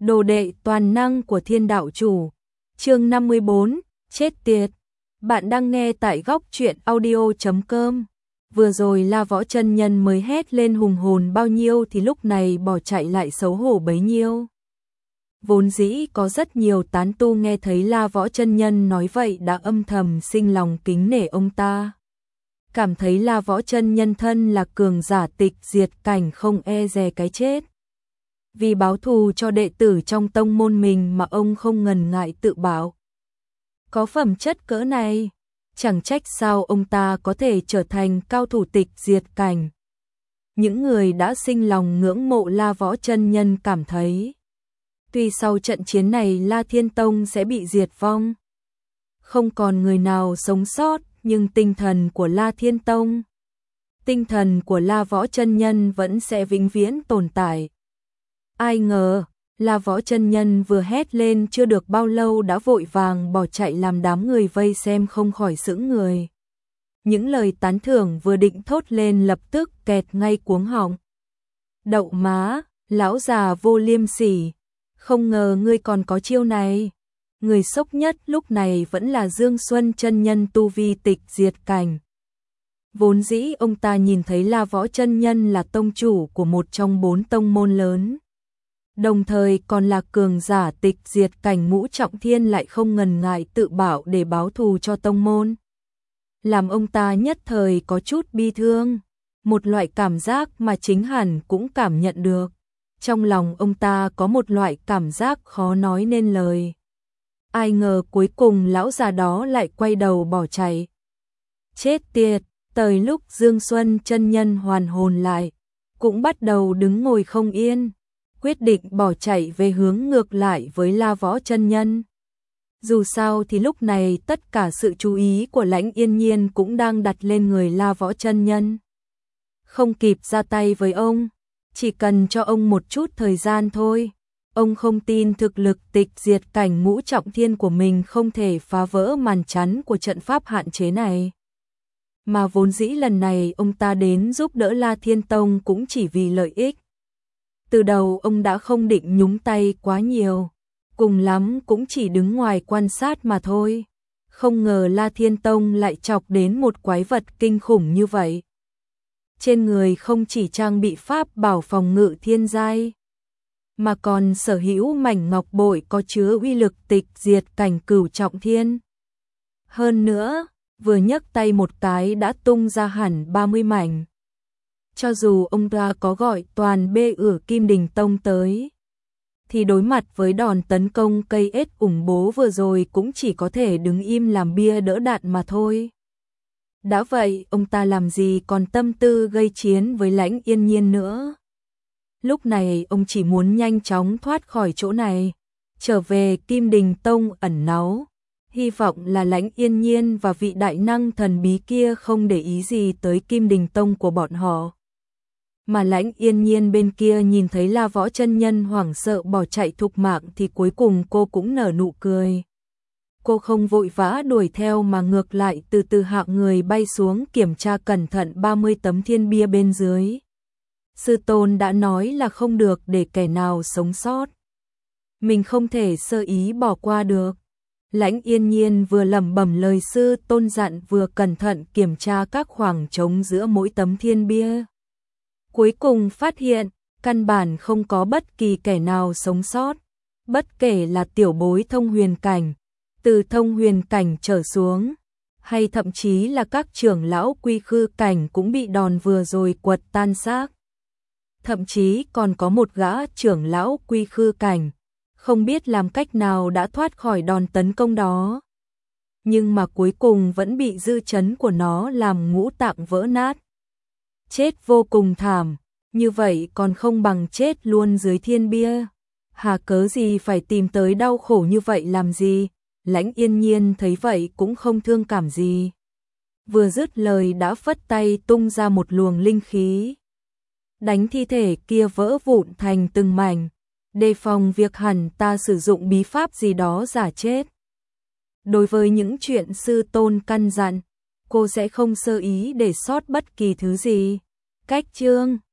Đồ đệ toàn năng của Thiên Đạo Chủ. Chương 54, chết tiệt. Bạn đang nghe tại góc truyện audio.com. Vừa rồi La Võ chân nhân mới hét lên hùng hồn bao nhiêu thì lúc này bỏ chạy lại xấu hổ bấy nhiêu. Vốn dĩ có rất nhiều tán tu nghe thấy La Võ chân nhân nói vậy đã âm thầm sinh lòng kính nể ông ta. Cảm thấy La Võ chân nhân thân là cường giả tịch diệt cảnh không e dè cái chết. Vì báo thù cho đệ tử trong tông môn mình mà ông không ngần ngại tự bảo. Có phẩm chất cỡ này, chẳng trách sao ông ta có thể trở thành cao thủ tịch diệt cảnh. Những người đã sinh lòng ngưỡng mộ La Võ chân nhân cảm thấy, tuy sau trận chiến này La Thiên Tông sẽ bị diệt vong, không còn người nào sống sót, nhưng tinh thần của La Thiên Tông, tinh thần của La Võ chân nhân vẫn sẽ vĩnh viễn tồn tại. Ai ngờ, La Võ chân nhân vừa hét lên chưa được bao lâu đã vội vàng bỏ chạy làm đám người vây xem không khỏi sững người. Những lời tán thưởng vừa định thốt lên lập tức kẹt ngay cuống họng. Đậu má, lão già vô liêm sỉ, không ngờ ngươi còn có chiêu này. Người sốc nhất lúc này vẫn là Dương Xuân chân nhân tu vi tịch diệt cảnh. Vốn dĩ ông ta nhìn thấy La Võ chân nhân là tông chủ của một trong 4 tông môn lớn, đồng thời còn là cường giả tịch diệt cảnh ngũ trọng thiên, lại không ngần ngại tự bảo để báo thù cho tông môn. Làm ông ta nhất thời có chút bi thương, một loại cảm giác mà chính hẳn cũng cảm nhận được. Trong lòng ông ta có một loại cảm giác khó nói nên lời. Ai ngờ cuối cùng lão già đó lại quay đầu bỏ chạy. Chết tiệt, tới lúc Dương Xuân chân nhân hoàn hồn lại, cũng bắt đầu đứng ngồi không yên, quyết định bỏ chạy về hướng ngược lại với La Võ chân nhân. Dù sao thì lúc này tất cả sự chú ý của Lãnh Yên Nhiên cũng đang đặt lên người La Võ chân nhân. Không kịp ra tay với ông, chỉ cần cho ông một chút thời gian thôi. Ông không tin thực lực tịch diệt cảnh ngũ trọng thiên của mình không thể phá vỡ màn chắn của trận pháp hạn chế này. Mà vốn dĩ lần này ông ta đến giúp đỡ La Thiên Tông cũng chỉ vì lợi ích. Từ đầu ông đã không định nhúng tay quá nhiều, cùng lắm cũng chỉ đứng ngoài quan sát mà thôi. Không ngờ La Thiên Tông lại chọc đến một quái vật kinh khủng như vậy. Trên người không chỉ trang bị pháp bảo phòng ngự thiên giai, mà còn sở hữu mảnh ngọc bội có chứa uy lực tịch diệt cảnh cửu trọng thiên. Hơn nữa, vừa nhấc tay một cái đã tung ra hẳn 30 mảnh. Cho dù ông ta có gọi toàn bê ửa Kim Đình Tông tới, thì đối mặt với đòn tấn công cây ết ủng bố vừa rồi cũng chỉ có thể đứng im làm bia đỡ đạn mà thôi. Đã vậy, ông ta làm gì còn tâm tư gây chiến với Lãnh Yên Nhiên nữa. Lúc này ông chỉ muốn nhanh chóng thoát khỏi chỗ này, trở về Kim Đình Tông ẩn náu. Hy vọng là Lãnh Yên Nhiên và vị đại năng thần bí kia không để ý gì tới Kim Đình Tông của bọn họ. Mà Lãnh Yên Nhiên bên kia nhìn thấy La Võ chân nhân hoảng sợ bỏ chạy thục mạng thì cuối cùng cô cũng nở nụ cười. Cô không vội vã đuổi theo mà ngược lại từ từ hạ người bay xuống kiểm tra cẩn thận 30 tấm thiên bia bên dưới. Sư tôn đã nói là không được để kẻ nào sống sót. Mình không thể sơ ý bỏ qua được. Lãnh Yên Nhiên vừa lẩm bẩm lời sư tôn dặn vừa cẩn thận kiểm tra các khoảng trống giữa mỗi tấm thiên bia. Cuối cùng phát hiện, căn bản không có bất kỳ kẻ nào sống sót. Bất kể là tiểu bối thông huyền cảnh, từ thông huyền cảnh trở xuống, hay thậm chí là các trưởng lão quy khư cảnh cũng bị đòn vừa rồi quật tan xác. Thậm chí còn có một gã trưởng lão quy khư cảnh, không biết làm cách nào đã thoát khỏi đòn tấn công đó. Nhưng mà cuối cùng vẫn bị dư chấn của nó làm ngũ tạng vỡ nát. Chết vô cùng thảm, như vậy còn không bằng chết luôn dưới thiên bia. Hà cớ gì phải tìm tới đau khổ như vậy làm gì? Lãnh Yên Nhiên thấy vậy cũng không thương cảm gì. Vừa dứt lời đã phất tay tung ra một luồng linh khí, đánh thi thể kia vỡ vụn thành từng mảnh, đề phòng việc hẳn ta sử dụng bí pháp gì đó giả chết. Đối với những chuyện sư tôn căn dặn, cô sẽ không sơ ý để sót bất kỳ thứ gì. Cách chương